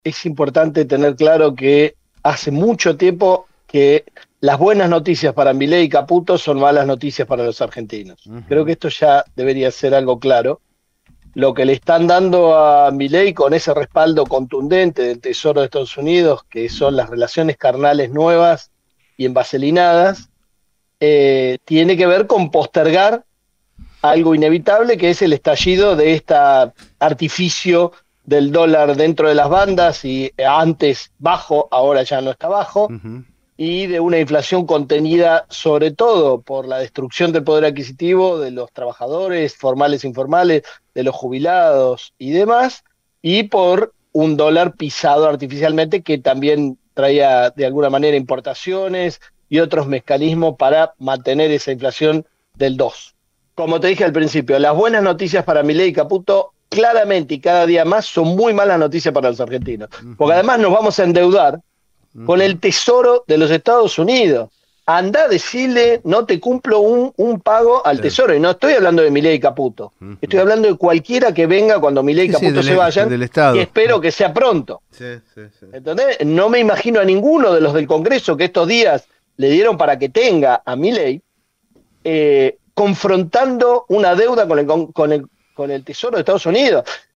es importante tener claro que hace mucho tiempo que las buenas noticias para Milei y Caputo son malas noticias para los argentinos. Creo que Ujú. esto ya debería ser algo claro. Lo que le están dando a Milei con ese respaldo contundente del Tesoro de Estados Unidos, que son las relaciones carnales nuevas y envaselinadas, tiene que ver con postergar algo inevitable, que es el estallido de este artificio del dólar dentro de las bandas y antes bajo, ahora ya no está bajo, Ujú. y de una inflación contenida sobre todo por la destrucción del poder adquisitivo de los trabajadores formales e informales, de los jubilados y demás, y por un dólar pisado artificialmente que también traía de alguna manera importaciones y otros mecanismos para mantener esa inflación del 2. Como te dije al principio, las buenas noticias para Milei y Caputo claramente y cada día más son muy malas noticias para los argentinos, porque Ujú. además nos vamos a endeudar con el Ujú. Tesoro de los Estados Unidos. Andá a decirle, no te cumplo un pago al Sí. Tesoro. Y no estoy hablando de Milei y Caputo. Estoy Ujú. hablando de cualquiera que venga cuando Milei y Sí, sí, Caputo se vayan, del y Estado. espero que sea pronto. Sí, sí, sí. ¿Entendés? No me imagino a ninguno de los del Congreso que estos días le dieron para que tenga a Milei confrontando una deuda con el Tesoro de Estados Unidos.